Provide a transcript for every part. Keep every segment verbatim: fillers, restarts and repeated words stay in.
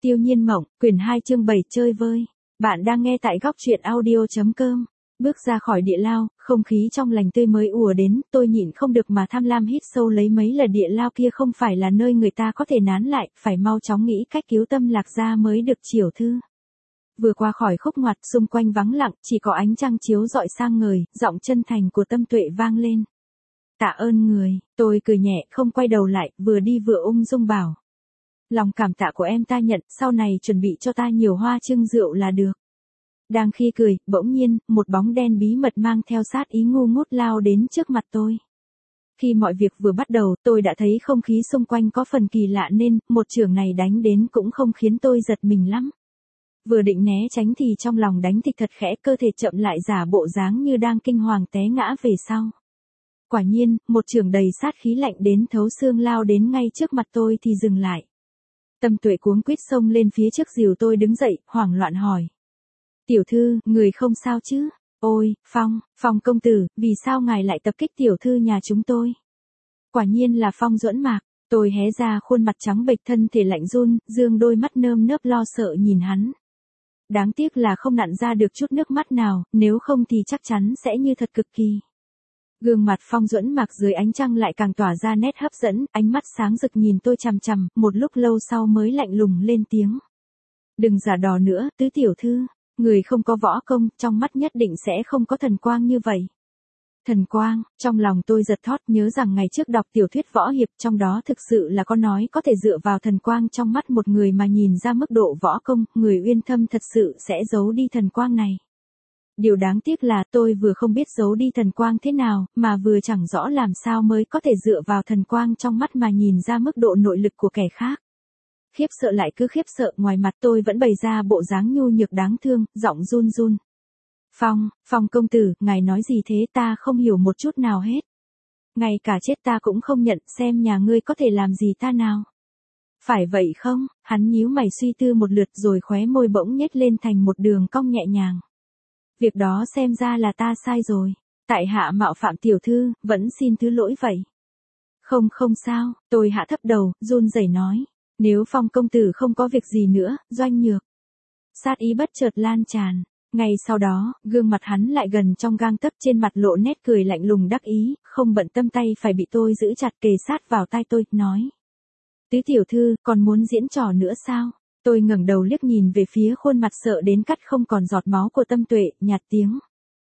Tiêu Nhiên Mộng, quyển hai chương bảy chơi vơi. Bạn đang nghe tại góc truyện audio.com. Bước ra khỏi địa lao, không khí trong lành tươi mới ùa đến, tôi nhịn không được mà tham lam hít sâu lấy mấy là địa lao kia không phải là nơi người ta có thể nán lại, phải mau chóng nghĩ cách cứu Tâm Lạc ra mới được chiều thư. Vừa qua khỏi khúc ngoặt, xung quanh vắng lặng, chỉ có ánh trăng chiếu rọi sang ngời, giọng chân thành của Tâm Tuệ vang lên. Tạ ơn người, tôi cười nhẹ, không quay đầu lại, vừa đi vừa ung dung bảo. Lòng cảm tạ của em ta nhận, sau này chuẩn bị cho ta nhiều hoa trưng rượu là được. Đang khi cười, bỗng nhiên, một bóng đen bí mật mang theo sát ý ngu ngút lao đến trước mặt tôi. Khi mọi việc vừa bắt đầu, tôi đã thấy không khí xung quanh có phần kỳ lạ nên, một chưởng này đánh đến cũng không khiến tôi giật mình lắm. Vừa định né tránh thì trong lòng đánh thịch thật khẽ, cơ thể chậm lại giả bộ dáng như đang kinh hoàng té ngã về sau. Quả nhiên, một chưởng đầy sát khí lạnh đến thấu xương lao đến ngay trước mặt tôi thì dừng lại. Tâm Tuệ cuống quýt xông lên phía trước dìu tôi đứng dậy, hoảng loạn hỏi. Tiểu thư, người không sao chứ? Ôi, Phong, Phong công tử, vì sao ngài lại tập kích tiểu thư nhà chúng tôi? Quả nhiên là Phong Duẫn Mạc, tôi hé ra khuôn mặt trắng bệch thân thể lạnh run, dương đôi mắt nơm nớp lo sợ nhìn hắn. Đáng tiếc là không nặn ra được chút nước mắt nào, nếu không thì chắc chắn sẽ như thật cực kỳ. Gương mặt Phong Duẫn Mạc dưới ánh trăng lại càng tỏa ra nét hấp dẫn, ánh mắt sáng rực nhìn tôi chằm chằm, một lúc lâu sau mới lạnh lùng lên tiếng. Đừng giả đò nữa, tứ tiểu thư, người không có võ công, trong mắt nhất định sẽ không có thần quang như vậy. Thần quang, trong lòng tôi giật thót nhớ rằng ngày trước đọc tiểu thuyết võ hiệp trong đó thực sự là có nói có thể dựa vào thần quang trong mắt một người mà nhìn ra mức độ võ công, người uyên thâm thật sự sẽ giấu đi thần quang này. Điều đáng tiếc là tôi vừa không biết giấu đi thần quang thế nào, mà vừa chẳng rõ làm sao mới có thể dựa vào thần quang trong mắt mà nhìn ra mức độ nội lực của kẻ khác. Khiếp sợ lại cứ khiếp sợ, ngoài mặt tôi vẫn bày ra bộ dáng nhu nhược đáng thương, giọng run run. Phong, Phong công tử, ngài nói gì thế, ta không hiểu một chút nào hết. Ngay cả chết ta cũng không nhận, xem nhà ngươi có thể làm gì ta nào. Phải vậy không? Hắn nhíu mày suy tư một lượt rồi khóe môi bỗng nhếch lên thành một đường cong nhẹ nhàng. Việc đó xem ra là ta sai rồi. Tại hạ mạo phạm tiểu thư, vẫn xin thứ lỗi vậy. Không không sao, tôi hạ thấp đầu, run rẩy nói. Nếu Phong công tử không có việc gì nữa, Doanh Nhược. Sát ý bất chợt lan tràn. Ngay sau đó, gương mặt hắn lại gần trong gang tấc, trên mặt lộ nét cười lạnh lùng đắc ý, không bận tâm tay phải bị tôi giữ chặt kề sát vào tai tôi, nói. Tứ tiểu thư, còn muốn diễn trò nữa sao? Tôi ngẩng đầu liếc nhìn về phía khuôn mặt sợ đến cắt không còn giọt máu của Tâm Tuệ, nhạt tiếng.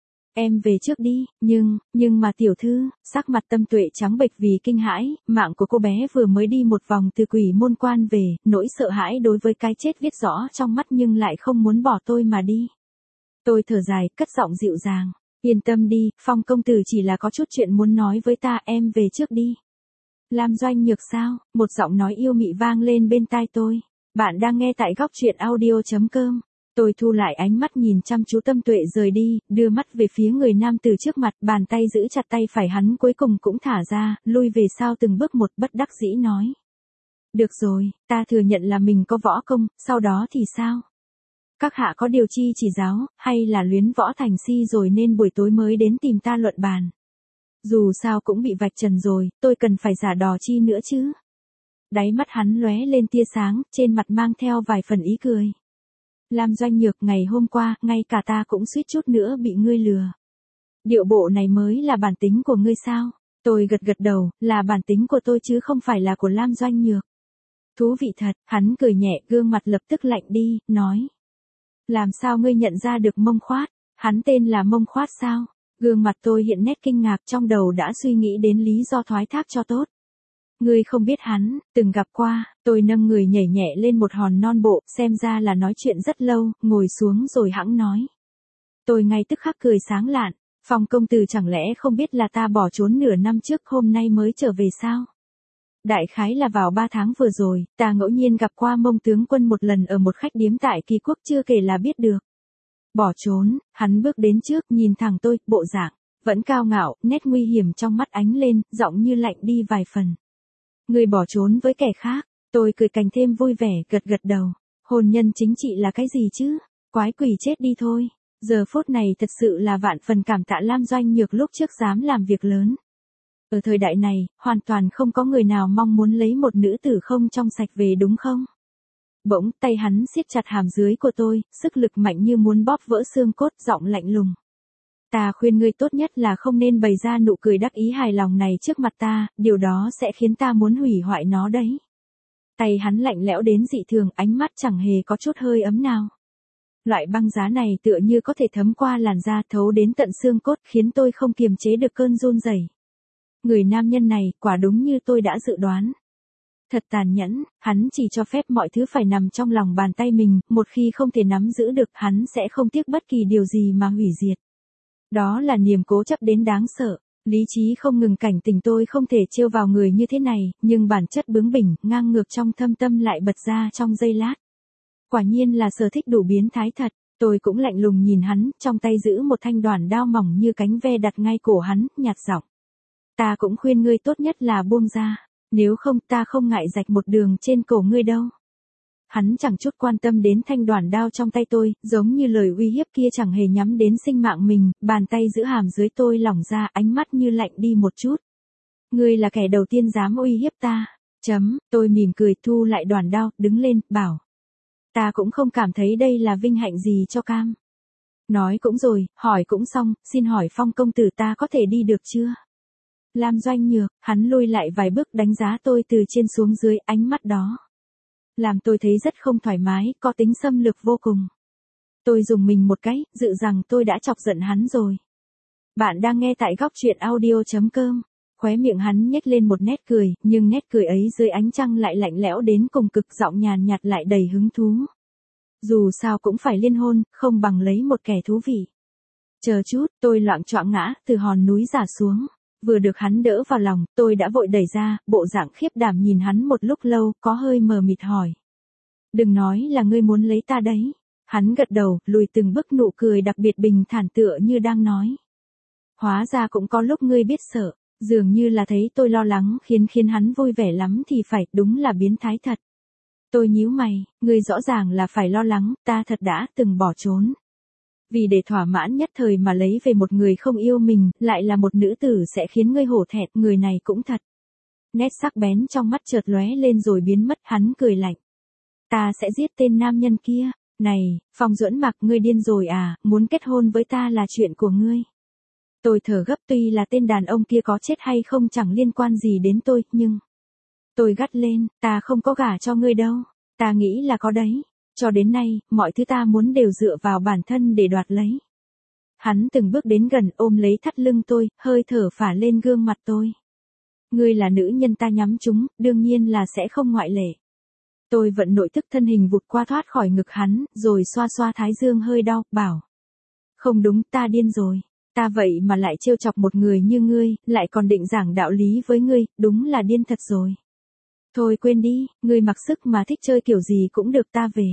Em về trước đi, nhưng, nhưng mà tiểu thư, sắc mặt Tâm Tuệ trắng bệch vì kinh hãi, mạng của cô bé vừa mới đi một vòng từ quỷ môn quan về, nỗi sợ hãi đối với cái chết viết rõ trong mắt nhưng lại không muốn bỏ tôi mà đi. Tôi thở dài, cất giọng dịu dàng, yên tâm đi, Phong công tử chỉ là có chút chuyện muốn nói với ta, em về trước đi. Lam Doanh Nhược sao? Một giọng nói yêu mị vang lên bên tai tôi. Bạn đang nghe tại góc truyện audio.com. Tôi thu lại ánh mắt nhìn chăm chú Tâm Tuệ rời đi, đưa mắt về phía người nam từ trước mặt, bàn tay giữ chặt tay phải hắn cuối cùng cũng thả ra, lui về sau từng bước một, bất đắc dĩ nói. Được rồi, ta thừa nhận là mình có võ công, sau đó thì sao? Các hạ có điều chi chỉ giáo, hay là luyến võ thành si rồi nên buổi tối mới đến tìm ta luận bàn? Dù sao cũng bị vạch trần rồi, tôi cần phải giả đò chi nữa chứ? Đáy mắt hắn lóe lên tia sáng, trên mặt mang theo vài phần ý cười. Lam Doanh Nhược, ngày hôm qua, ngay cả ta cũng suýt chút nữa bị ngươi lừa. Điệu bộ này mới là bản tính của ngươi sao? Tôi gật gật đầu, là bản tính của tôi chứ không phải là của Lam Doanh Nhược. Thú vị thật, hắn cười nhẹ, gương mặt lập tức lạnh đi, nói. Làm sao ngươi nhận ra được Mông Khoát? Hắn tên là Mông Khoát sao? Gương mặt tôi hiện nét kinh ngạc, trong đầu đã suy nghĩ đến lý do thoái thác cho tốt. Ngươi không biết hắn, từng gặp qua, tôi nâng người nhảy nhẹ lên một hòn non bộ, xem ra là nói chuyện rất lâu, ngồi xuống rồi hẵng nói. Tôi ngay tức khắc cười sáng lạn, Phong công tử chẳng lẽ không biết là ta bỏ trốn nửa năm trước hôm nay mới trở về sao? Đại khái là vào ba tháng vừa rồi, ta ngẫu nhiên gặp qua Mông tướng quân một lần ở một khách điếm tại Kỳ Quốc, chưa kể là biết được. Bỏ trốn, hắn bước đến trước, nhìn thẳng tôi, bộ dạng vẫn cao ngạo, nét nguy hiểm trong mắt ánh lên, giọng như lạnh đi vài phần. Người bỏ trốn với kẻ khác, tôi cười càng thêm vui vẻ, gật gật đầu. Hôn nhân chính trị là cái gì chứ? Quái quỷ chết đi thôi. Giờ phút này thật sự là vạn phần cảm tạ Lam Doanh Nhược lúc trước dám làm việc lớn. Ở thời đại này, hoàn toàn không có người nào mong muốn lấy một nữ tử không trong sạch về đúng không? Bỗng tay hắn siết chặt hàm dưới của tôi, sức lực mạnh như muốn bóp vỡ xương cốt, giọng lạnh lùng. Ta khuyên ngươi tốt nhất là không nên bày ra nụ cười đắc ý hài lòng này trước mặt ta, điều đó sẽ khiến ta muốn hủy hoại nó đấy. Tay hắn lạnh lẽo đến dị thường, ánh mắt chẳng hề có chút hơi ấm nào. Loại băng giá này tựa như có thể thấm qua làn da, thấu đến tận xương cốt, khiến tôi không kiềm chế được cơn run rẩy. Người nam nhân này, quả đúng như tôi đã dự đoán. Thật tàn nhẫn, hắn chỉ cho phép mọi thứ phải nằm trong lòng bàn tay mình, một khi không thể nắm giữ được, hắn sẽ không tiếc bất kỳ điều gì mà hủy diệt. Đó là niềm cố chấp đến đáng sợ. Lý trí không ngừng cảnh tỉnh tôi không thể trêu vào người như thế này, nhưng bản chất bướng bỉnh, ngang ngược trong thâm tâm lại bật ra trong giây lát. Quả nhiên là sở thích đủ biến thái thật. Tôi cũng lạnh lùng nhìn hắn, trong tay giữ một thanh đoản đao mỏng như cánh ve đặt ngay cổ hắn, nhạt giọng. Ta cũng khuyên ngươi tốt nhất là buông ra, nếu không ta không ngại rạch một đường trên cổ ngươi đâu. Hắn chẳng chút quan tâm đến thanh đoản đao trong tay tôi, giống như lời uy hiếp kia chẳng hề nhắm đến sinh mạng mình, bàn tay giữ hàm dưới tôi lỏng ra, ánh mắt như lạnh đi một chút. Ngươi là kẻ đầu tiên dám uy hiếp ta. Chấm, tôi mỉm cười thu lại đoản đao, đứng lên, bảo. Ta cũng không cảm thấy đây là vinh hạnh gì cho cam. Nói cũng rồi, hỏi cũng xong, xin hỏi Phong công tử ta có thể đi được chưa? Lam Doanh Nhược, hắn lùi lại vài bước đánh giá tôi từ trên xuống dưới, ánh mắt đó làm tôi thấy rất không thoải mái, có tính xâm lược vô cùng. Tôi dùng mình một cái, dự rằng tôi đã chọc giận hắn rồi. Bạn đang nghe tại góc truyện audio chấm com. Khóe miệng hắn nhếch lên một nét cười, nhưng nét cười ấy dưới ánh trăng lại lạnh lẽo đến cùng cực, giọng nhàn nhạt lại đầy hứng thú. Dù sao cũng phải liên hôn, không bằng lấy một kẻ thú vị. Chờ chút, tôi loạng choạng ngã từ hòn núi giả xuống. Vừa được hắn đỡ vào lòng, tôi đã vội đẩy ra, bộ dạng khiếp đảm nhìn hắn một lúc lâu, có hơi mờ mịt hỏi. Đừng nói là ngươi muốn lấy ta đấy. Hắn gật đầu, lùi từng bước, nụ cười đặc biệt bình thản tựa như đang nói. Hóa ra cũng có lúc ngươi biết sợ, dường như là thấy tôi lo lắng khiến khiến hắn vui vẻ lắm thì phải, đúng là biến thái thật. Tôi nhíu mày, ngươi rõ ràng là phải lo lắng, ta thật đã từng bỏ trốn. Vì để thỏa mãn nhất thời mà lấy về một người không yêu mình, lại là một nữ tử sẽ khiến ngươi hổ thẹn, người này cũng thật. Nét sắc bén trong mắt chợt lóe lên rồi biến mất, hắn cười lạnh. Ta sẽ giết tên nam nhân kia. Này, Phong Duẫn Mặc, ngươi điên rồi à, muốn kết hôn với ta là chuyện của ngươi. Tôi thở gấp, tuy là tên đàn ông kia có chết hay không chẳng liên quan gì đến tôi, nhưng... Tôi gắt lên, ta không có gả cho ngươi đâu, ta nghĩ là có đấy. Cho đến nay, mọi thứ ta muốn đều dựa vào bản thân để đoạt lấy. Hắn từng bước đến gần, ôm lấy thắt lưng tôi, hơi thở phả lên gương mặt tôi. Ngươi là nữ nhân ta nhắm trúng, đương nhiên là sẽ không ngoại lệ. Tôi vận nội tức, thân hình vụt qua thoát khỏi ngực hắn, rồi xoa xoa thái dương hơi đau, bảo. Không đúng, ta điên rồi. Ta vậy mà lại trêu chọc một người như ngươi, lại còn định giảng đạo lý với ngươi, đúng là điên thật rồi. Thôi quên đi, ngươi mặc sức mà thích chơi kiểu gì cũng được, ta về.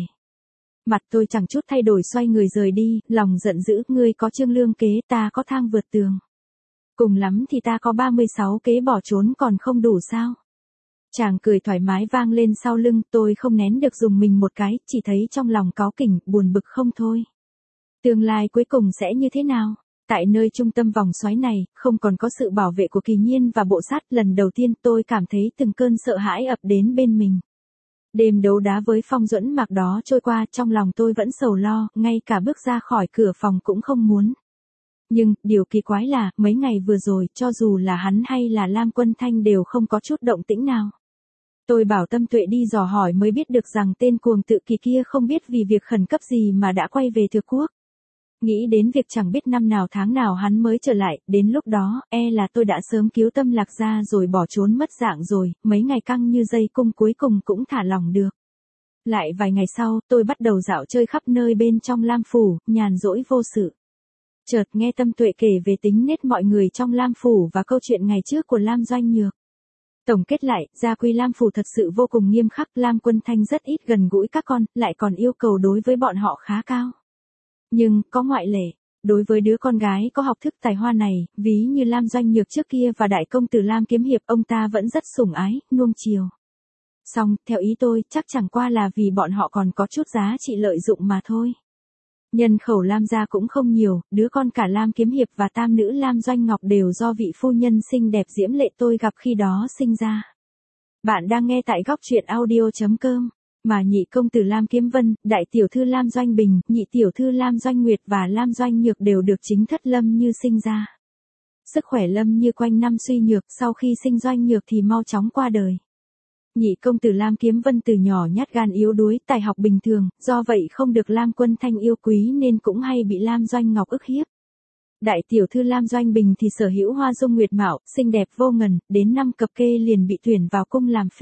Mặt tôi chẳng chút thay đổi, xoay người rời đi, lòng giận dữ, ngươi có trương lương kế, ta có thang vượt tường. Cùng lắm thì ta có ba mươi sáu kế bỏ trốn còn không đủ sao? Chàng cười thoải mái vang lên sau lưng, tôi không nén được dùng mình một cái, chỉ thấy trong lòng cáu kỉnh, buồn bực không thôi. Tương lai cuối cùng sẽ như thế nào? Tại nơi trung tâm vòng xoáy này, không còn có sự bảo vệ của Kỳ Nhiên và bộ sát, lần đầu tiên tôi cảm thấy từng cơn sợ hãi ập đến bên mình. Đêm đấu đá với Phong Duẫn Mặc đó trôi qua, trong lòng tôi vẫn sầu lo, ngay cả bước ra khỏi cửa phòng cũng không muốn. Nhưng, điều kỳ quái là, mấy ngày vừa rồi, cho dù là hắn hay là Lam Quân Thanh đều không có chút động tĩnh nào. Tôi bảo Tâm Tuệ đi dò hỏi mới biết được rằng tên cuồng tự kỳ kia không biết vì việc khẩn cấp gì mà đã quay về Thừa Quốc. Nghĩ đến việc chẳng biết năm nào tháng nào hắn mới trở lại, đến lúc đó, e là tôi đã sớm cứu Tâm Lạc ra rồi bỏ trốn mất dạng rồi, mấy ngày căng như dây cung cuối cùng cũng thả lỏng được. Lại vài ngày sau, tôi bắt đầu dạo chơi khắp nơi bên trong Lam Phủ, nhàn rỗi vô sự. Chợt nghe Tâm Tuệ kể về tính nết mọi người trong Lam Phủ và câu chuyện ngày trước của Lam Doanh Nhược. Tổng kết lại, gia quy Lam Phủ thật sự vô cùng nghiêm khắc, Lam Quân Thanh rất ít gần gũi các con, lại còn yêu cầu đối với bọn họ khá cao. Nhưng, có ngoại lệ, đối với đứa con gái có học thức tài hoa này, ví như Lam Doanh Nhược trước kia và đại công tử Lam Kiếm Hiệp, ông ta vẫn rất sủng ái, nuông chiều. Song, theo ý tôi, chắc chẳng qua là vì bọn họ còn có chút giá trị lợi dụng mà thôi. Nhân khẩu Lam gia cũng không nhiều, đứa con cả Lam Kiếm Hiệp và tam nữ Lam Doanh Ngọc đều do vị phu nhân xinh đẹp diễm lệ tôi gặp khi đó sinh ra. Bạn đang nghe tại góc truyện audio chấm com. Mà nhị công tử Lam Kiếm Vân, đại tiểu thư Lam Doanh Bình, nhị tiểu thư Lam Doanh Nguyệt và Lam Doanh Nhược đều được chính thất Lâm Như sinh ra. Sức khỏe Lâm Như quanh năm suy nhược, sau khi sinh Doanh Nhược thì mau chóng qua đời. Nhị công tử Lam Kiếm Vân từ nhỏ nhát gan yếu đuối, tài học bình thường, do vậy không được Lam Quân Thanh yêu quý nên cũng hay bị Lam Doanh Ngọc ức hiếp. Đại tiểu thư Lam Doanh Bình thì sở hữu hoa dung nguyệt mạo, xinh đẹp vô ngần, đến năm cập kê liền bị tuyển vào cung làm phi.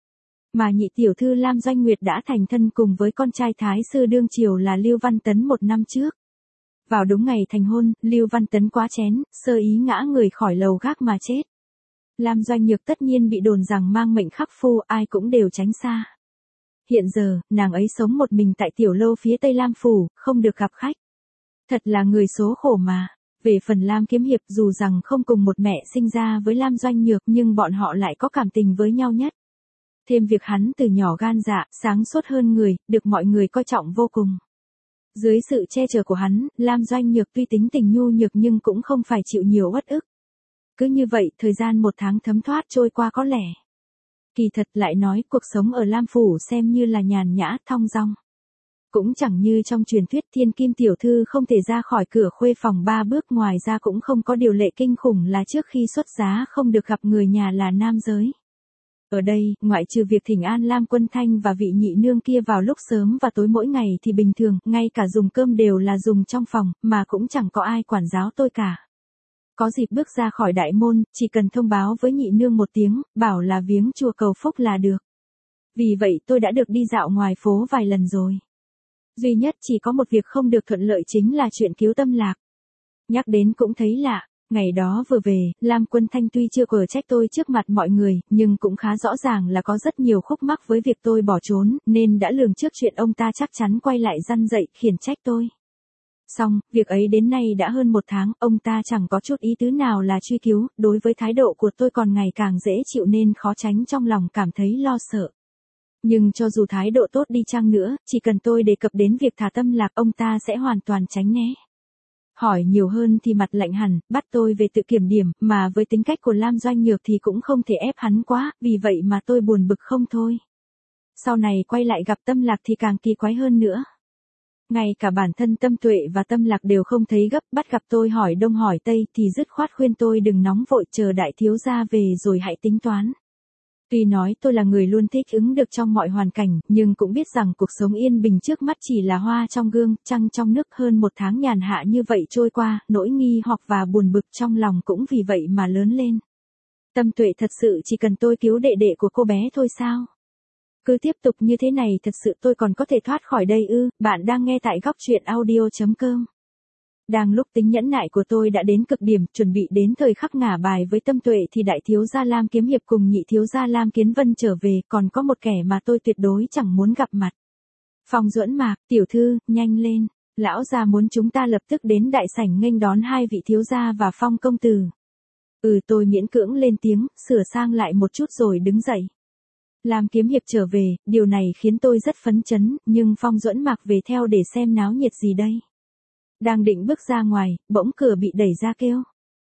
Mà nhị tiểu thư Lam Doanh Nguyệt đã thành thân cùng với con trai thái sư đương triều là Lưu Văn Tấn một năm trước. Vào đúng ngày thành hôn, Lưu Văn Tấn quá chén, sơ ý ngã người khỏi lầu gác mà chết. Lam Doanh Nhược tất nhiên bị đồn rằng mang mệnh khắc phu, ai cũng đều tránh xa. Hiện giờ, nàng ấy sống một mình tại tiểu lâu phía Tây Lam Phủ, không được gặp khách. Thật là người số khổ mà. Về phần Lam Kiếm Hiệp, dù rằng không cùng một mẹ sinh ra với Lam Doanh Nhược nhưng bọn họ lại có cảm tình với nhau nhất. Thêm việc hắn từ nhỏ gan dạ, sáng suốt hơn người, được mọi người coi trọng vô cùng. Dưới sự che chở của hắn, Lam Doanh Nhược tuy tính tình nhu nhược nhưng cũng không phải chịu nhiều uất ức. Cứ như vậy, thời gian một tháng thấm thoát trôi qua có lẽ. Kỳ thật lại nói, cuộc sống ở Lam Phủ xem như là nhàn nhã, thong dong. Cũng chẳng như trong truyền thuyết thiên kim tiểu thư không thể ra khỏi cửa khuê phòng ba bước, ngoài ra cũng không có điều lệ kinh khủng là trước khi xuất giá không được gặp người nhà là nam giới. Ở đây, ngoại trừ việc thỉnh an Lam Quân Thanh và vị nhị nương kia vào lúc sớm và tối mỗi ngày thì bình thường, ngay cả dùng cơm đều là dùng trong phòng, mà cũng chẳng có ai quản giáo tôi cả. Có dịp bước ra khỏi đại môn, chỉ cần thông báo với nhị nương một tiếng, bảo là viếng chùa cầu phúc là được. Vì vậy tôi đã được đi dạo ngoài phố vài lần rồi. Duy nhất chỉ có một việc không được thuận lợi chính là chuyện cứu Tâm Lạc. Nhắc đến cũng thấy lạ. Ngày đó vừa về, Lam Quân Thanh tuy chưa quở trách tôi trước mặt mọi người, nhưng cũng khá rõ ràng là có rất nhiều khúc mắc với việc tôi bỏ trốn, nên đã lường trước chuyện ông ta chắc chắn quay lại răn dạy, khiển trách tôi. Xong, việc ấy đến nay đã hơn một tháng, ông ta chẳng có chút ý tứ nào là truy cứu, đối với thái độ của tôi còn ngày càng dễ chịu nên khó tránh trong lòng cảm thấy lo sợ. Nhưng cho dù thái độ tốt đi chăng nữa, chỉ cần tôi đề cập đến việc thả Tâm Lạc, ông ta sẽ hoàn toàn tránh né. Hỏi nhiều hơn thì mặt lạnh hẳn, bắt tôi về tự kiểm điểm, mà với tính cách của Lam Doanh Nhược thì cũng không thể ép hắn quá, vì vậy mà tôi buồn bực không thôi. Sau này quay lại gặp Tâm Lạc thì càng kỳ quái hơn nữa. Ngay cả bản thân Tâm Tuệ và Tâm Lạc đều không thấy gấp, bắt gặp tôi hỏi đông hỏi tây thì dứt khoát khuyên tôi đừng nóng vội, chờ đại thiếu gia về rồi hãy tính toán. Tuy nói tôi là người luôn thích ứng được trong mọi hoàn cảnh, nhưng cũng biết rằng cuộc sống yên bình trước mắt chỉ là hoa trong gương, trăng trong nước. Hơn một tháng nhàn hạ như vậy trôi qua, nỗi nghi hoặc và buồn bực trong lòng cũng vì vậy mà lớn lên. Tâm Tuệ thật sự chỉ cần tôi cứu đệ đệ của cô bé thôi sao? Cứ tiếp tục như thế này thật sự tôi còn có thể thoát khỏi đây ư? Bạn đang nghe tại góc truyện audio chấm com. Đang lúc tính nhẫn nại của tôi đã đến cực điểm, chuẩn bị đến thời khắc ngả bài với Tâm Tuệ thì đại thiếu gia Lam Kiếm Hiệp cùng nhị thiếu gia Lam Kiến Vân trở về, còn có một kẻ mà tôi tuyệt đối chẳng muốn gặp mặt. Phong Duẫn Mạc, tiểu thư, nhanh lên, lão gia muốn chúng ta lập tức đến đại sảnh nghênh đón hai vị thiếu gia và Phong công tử. Ừ, tôi miễn cưỡng lên tiếng, sửa sang lại một chút rồi đứng dậy. Lam Kiếm Hiệp trở về, điều này khiến tôi rất phấn chấn, nhưng Phong Duẫn Mạc về theo để xem náo nhiệt gì đây. Đang định bước ra ngoài, bỗng cửa bị đẩy ra kêu.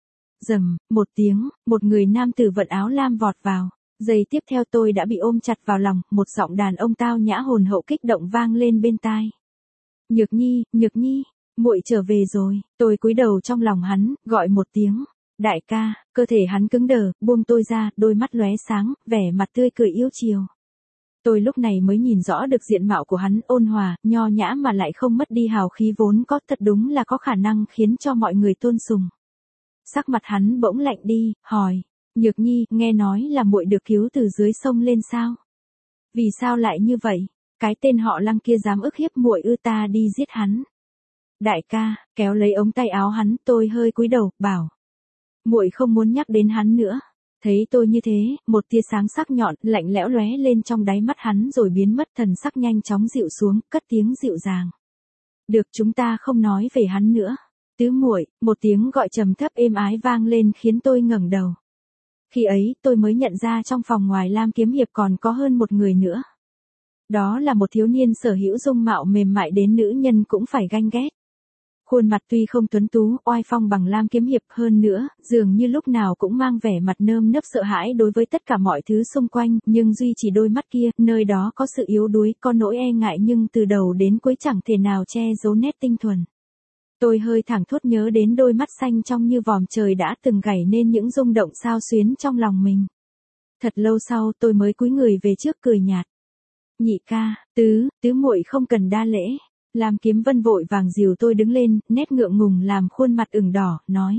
Rầm, một tiếng, một người nam tử vận áo lam vọt vào. Giây tiếp theo tôi đã bị ôm chặt vào lòng, một giọng đàn ông tao nhã hồn hậu kích động vang lên bên tai. Nhược Nhi, Nhược Nhi, muội trở về rồi. Tôi cúi đầu trong lòng hắn, gọi một tiếng. Đại ca, cơ thể hắn cứng đờ, buông tôi ra, đôi mắt lóe sáng, vẻ mặt tươi cười yêu chiều. Tôi lúc này mới nhìn rõ được diện mạo của hắn, ôn hòa, nho nhã mà lại không mất đi hào khí vốn có, thật đúng là có khả năng khiến cho mọi người tôn sùng. Sắc mặt hắn bỗng lạnh đi, hỏi, Nhược Nhi, nghe nói là muội được cứu từ dưới sông lên sao? Vì sao lại như vậy? Cái tên họ Lăng kia dám ức hiếp muội ư? Ta đi giết hắn. Đại ca, kéo lấy ống tay áo hắn, tôi hơi cúi đầu, bảo. Muội không muốn nhắc đến hắn nữa. Thấy tôi như thế, một tia sáng sắc nhọn, lạnh lẽo lóe lên trong đáy mắt hắn rồi biến mất, thần sắc nhanh chóng dịu xuống, cất tiếng dịu dàng. Được, chúng ta không nói về hắn nữa. Tứ muội, một tiếng gọi trầm thấp êm ái vang lên khiến tôi ngẩng đầu. Khi ấy, tôi mới nhận ra trong phòng ngoài Lam Kiếm Hiệp còn có hơn một người nữa. Đó là một thiếu niên sở hữu dung mạo mềm mại đến nữ nhân cũng phải ganh ghét. Khuôn mặt tuy không tuấn tú, oai phong bằng Lam Kiếm Hiệp, hơn nữa, dường như lúc nào cũng mang vẻ mặt nơm nớp sợ hãi đối với tất cả mọi thứ xung quanh, nhưng duy chỉ đôi mắt kia, nơi đó có sự yếu đuối, có nỗi e ngại nhưng từ đầu đến cuối chẳng thể nào che giấu nét tinh thuần. Tôi hơi thảng thốt nhớ đến đôi mắt xanh trong như vòm trời đã từng gảy nên những rung động xao xuyến trong lòng mình. Thật lâu sau tôi mới cúi người về trước cười nhạt. Nhị ca, tứ, tứ muội không cần đa lễ. Lam Kiếm Vân vội vàng dìu tôi đứng lên, nét ngượng ngùng làm khuôn mặt ửng đỏ, nói.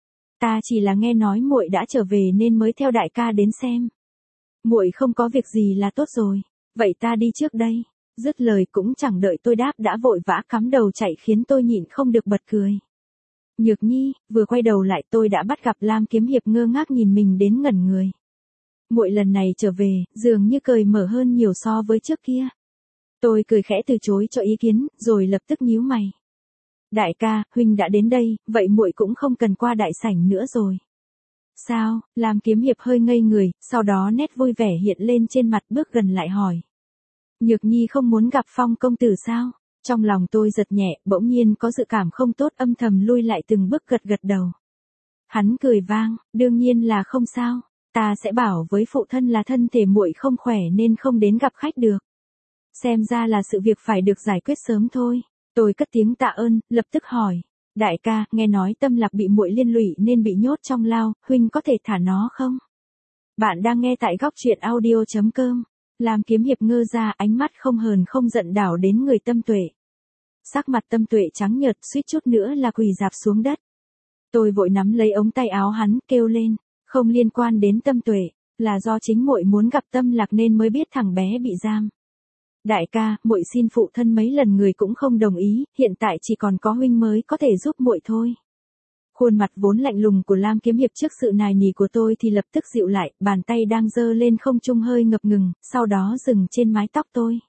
Ta chỉ là nghe nói muội đã trở về nên mới theo đại ca đến xem. Muội không có việc gì là tốt rồi, vậy ta đi trước đây. Dứt lời cũng chẳng đợi tôi đáp đã vội vã cắm đầu chạy khiến tôi nhịn không được bật cười. Nhược Nhi, vừa quay đầu lại tôi đã bắt gặp Lam Kiếm Hiệp ngơ ngác nhìn mình đến ngẩn người. Muội lần này trở về, dường như cởi mở hơn nhiều so với trước kia. Tôi cười khẽ từ chối cho ý kiến, rồi lập tức nhíu mày. Đại ca, huynh đã đến đây, vậy muội cũng không cần qua đại sảnh nữa rồi. Sao? Lam Kiếm Hiệp hơi ngây người, sau đó nét vui vẻ hiện lên trên mặt, bước gần lại hỏi. Nhược Nhi không muốn gặp Phong công tử sao? Trong lòng tôi giật nhẹ, bỗng nhiên có dự cảm không tốt, âm thầm lui lại từng bước, gật gật đầu. Hắn cười vang, đương nhiên là không sao, ta sẽ bảo với phụ thân là thân thể muội không khỏe nên không đến gặp khách được. Xem ra là sự việc phải được giải quyết sớm thôi. Tôi cất tiếng tạ ơn, lập tức hỏi. Đại ca, nghe nói Tâm Lạc bị muội liên lụy nên bị nhốt trong lao, huynh có thể thả nó không? Bạn đang nghe tại góc truyện audio chấm com. Lam Kiếm Hiệp ngơ ra, ánh mắt không hờn không giận đảo đến người Tâm Tuệ. Sắc mặt Tâm Tuệ trắng nhợt, suýt chút nữa là quỳ rạp xuống đất. Tôi vội nắm lấy ống tay áo hắn, kêu lên. Không liên quan đến Tâm Tuệ, là do chính muội muốn gặp Tâm Lạc nên mới biết thằng bé bị giam. Đại ca, muội xin phụ thân mấy lần người cũng không đồng ý, hiện tại chỉ còn có huynh mới có thể giúp muội thôi. Khuôn mặt vốn lạnh lùng của Lam Kiếm Hiệp trước sự nài nỉ của tôi thì lập tức dịu lại, bàn tay đang giơ lên không trung hơi ngập ngừng, sau đó dừng trên mái tóc tôi.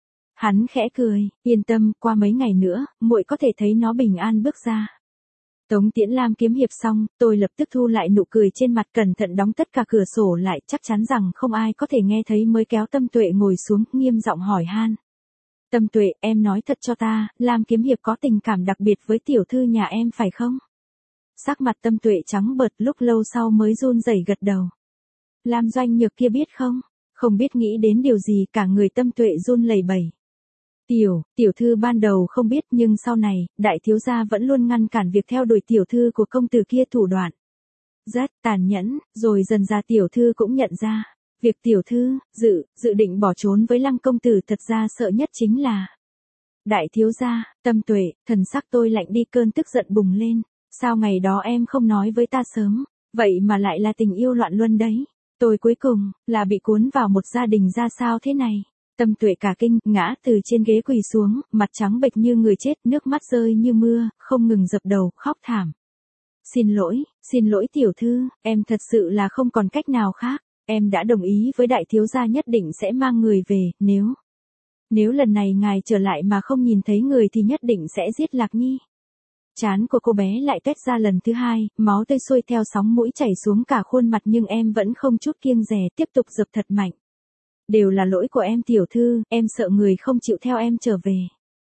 Hắn khẽ cười, yên tâm, qua mấy ngày nữa, muội có thể thấy nó bình an bước ra. Tống tiễn Lam Kiếm Hiệp xong, tôi lập tức thu lại nụ cười trên mặt, cẩn thận đóng tất cả cửa sổ lại, chắc chắn rằng không ai có thể nghe thấy mới kéo Tâm Tuệ ngồi xuống, nghiêm giọng hỏi han. Tâm Tuệ, em nói thật cho ta, Lam Kiếm Hiệp có tình cảm đặc biệt với tiểu thư nhà em phải không? Sắc mặt Tâm Tuệ trắng bợt, lúc lâu sau mới run rẩy gật đầu. Lam Doanh Nhược kia biết không? Không biết nghĩ đến điều gì, cả người Tâm Tuệ run lẩy bẩy. Tiểu, tiểu thư ban đầu không biết nhưng sau này, đại thiếu gia vẫn luôn ngăn cản việc theo đuổi tiểu thư của công tử kia, thủ đoạn rất tàn nhẫn, rồi dần ra tiểu thư cũng nhận ra, việc tiểu thư, dự, dự định bỏ trốn với Lăng công tử thật ra sợ nhất chính là đại thiếu gia. Tâm Tuệ, thần sắc tôi lạnh đi, cơn tức giận bùng lên, sao ngày đó em không nói với ta sớm, vậy mà lại là tình yêu loạn luân đấy, tôi cuối cùng, là bị cuốn vào một gia đình ra sao thế này. Tâm Tuệ cả kinh, ngã từ trên ghế quỳ xuống, mặt trắng bệch như người chết, nước mắt rơi như mưa, không ngừng dập đầu, khóc thảm. Xin lỗi, xin lỗi tiểu thư, em thật sự là không còn cách nào khác, em đã đồng ý với đại thiếu gia nhất định sẽ mang người về, nếu... Nếu lần này ngài trở lại mà không nhìn thấy người thì nhất định sẽ giết Lạc Nhi. Trán của cô bé lại tuét ra lần thứ hai, máu tươi xuôi theo sóng mũi chảy xuống cả khuôn mặt nhưng em vẫn không chút kiêng dè, tiếp tục dập thật mạnh. Đều là lỗi của em tiểu thư, em sợ người không chịu theo em trở về.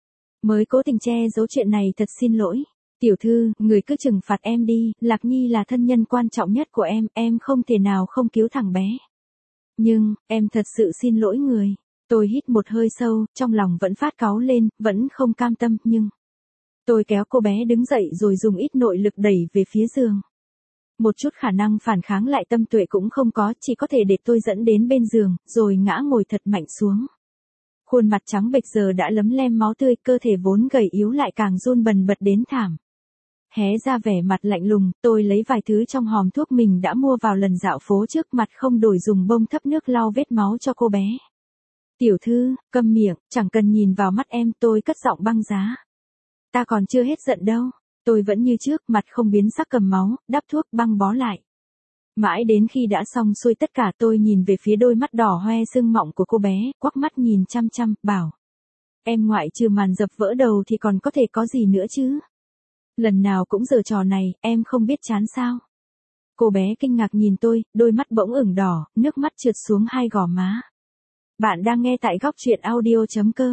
Mới cố tình che giấu chuyện này, thật xin lỗi. Tiểu thư, người cứ trừng phạt em đi, Lạc Nhi là thân nhân quan trọng nhất của em, em không thể nào không cứu thằng bé. Nhưng, em thật sự xin lỗi người. Tôi hít một hơi sâu, trong lòng vẫn phát cáu lên, vẫn không cam tâm, nhưng... Tôi kéo cô bé đứng dậy rồi dùng ít nội lực đẩy về phía giường. Một chút khả năng phản kháng lại Tâm Tuệ cũng không có, chỉ có thể để tôi dẫn đến bên giường, rồi ngã ngồi thật mạnh xuống. Khuôn mặt trắng bệch giờ đã lấm lem máu tươi, cơ thể vốn gầy yếu lại càng run bần bật đến thảm. Hé ra vẻ mặt lạnh lùng, tôi lấy vài thứ trong hòm thuốc mình đã mua vào lần dạo phố trước, mặt không đổi dùng bông thấp nước lau vết máu cho cô bé. Tiểu thư, câm miệng, chẳng cần nhìn vào mắt em, tôi cất giọng băng giá. Ta còn chưa hết giận đâu. Tôi vẫn như trước, mặt không biến sắc, cầm máu, đắp thuốc, băng bó lại. Mãi đến khi đã xong xuôi tất cả, tôi nhìn về phía đôi mắt đỏ hoe sưng mọng của cô bé, quắc mắt nhìn chăm chăm, bảo. Em ngoại trừ màn dập vỡ đầu thì còn có thể có gì nữa chứ? Lần nào cũng giở trò này, em không biết chán sao? Cô bé kinh ngạc nhìn tôi, đôi mắt bỗng ửng đỏ, nước mắt trượt xuống hai gò má. Bạn đang nghe tại góc truyện audio chấm com.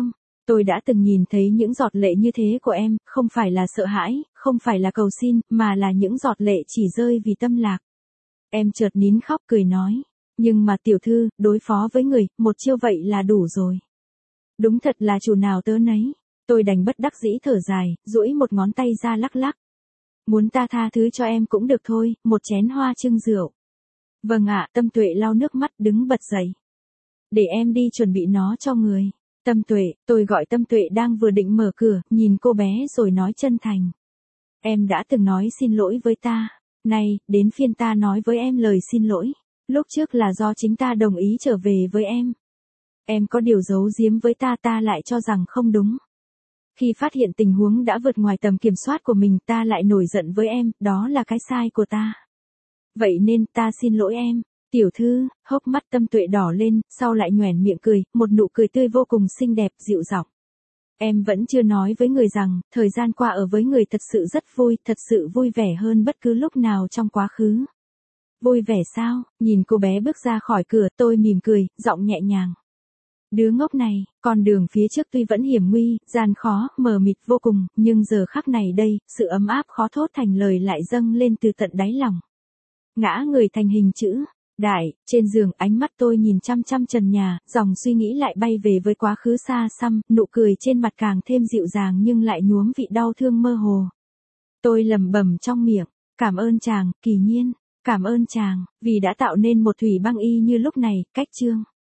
Tôi đã từng nhìn thấy những giọt lệ như thế của em, không phải là sợ hãi, không phải là cầu xin, mà là những giọt lệ chỉ rơi vì tâm lạc. Em chợt nín khóc cười nói. Nhưng mà tiểu thư, đối phó với người, một chiêu vậy là đủ rồi. Đúng thật là chủ nào tớ nấy. Tôi đành bất đắc dĩ thở dài, duỗi một ngón tay ra lắc lắc. Muốn ta tha thứ cho em cũng được thôi, một chén hoa trưng rượu. Vâng ạ, Tâm Tuệ lau nước mắt đứng bật dậy. Để em đi chuẩn bị nó cho người. Tâm Tuệ, tôi gọi Tâm Tuệ đang vừa định mở cửa, nhìn cô bé rồi nói chân thành. Em đã từng nói xin lỗi với ta. Này, đến phiên ta nói với em lời xin lỗi. Lúc trước là do chính ta đồng ý trở về với em. Em có điều giấu giếm với ta ta lại cho rằng không đúng. Khi phát hiện tình huống đã vượt ngoài tầm kiểm soát của mình ta lại nổi giận với em, đó là cái sai của ta. Vậy nên ta xin lỗi em. Tiểu thư, hốc mắt Tâm Tuệ đỏ lên, sau lại nhoẻn miệng cười, một nụ cười tươi vô cùng xinh đẹp, dịu giọng. Em vẫn chưa nói với người rằng, thời gian qua ở với người thật sự rất vui, thật sự vui vẻ hơn bất cứ lúc nào trong quá khứ. Vui vẻ sao? Nhìn cô bé bước ra khỏi cửa, tôi mỉm cười, giọng nhẹ nhàng. Đứa ngốc này, con đường phía trước tuy vẫn hiểm nguy, gian khó, mờ mịt vô cùng, nhưng giờ khắc này đây, sự ấm áp khó thốt thành lời lại dâng lên từ tận đáy lòng. Ngã người thành hình chữ đại, trên giường ánh mắt tôi nhìn chăm chăm trần nhà, dòng suy nghĩ lại bay về với quá khứ xa xăm, nụ cười trên mặt càng thêm dịu dàng nhưng lại nhuốm vị đau thương mơ hồ. Tôi lẩm bẩm trong miệng, cảm ơn chàng, Kỳ Nhiên, cảm ơn chàng, vì đã tạo nên một Thủy Băng Y như lúc này, cách chương.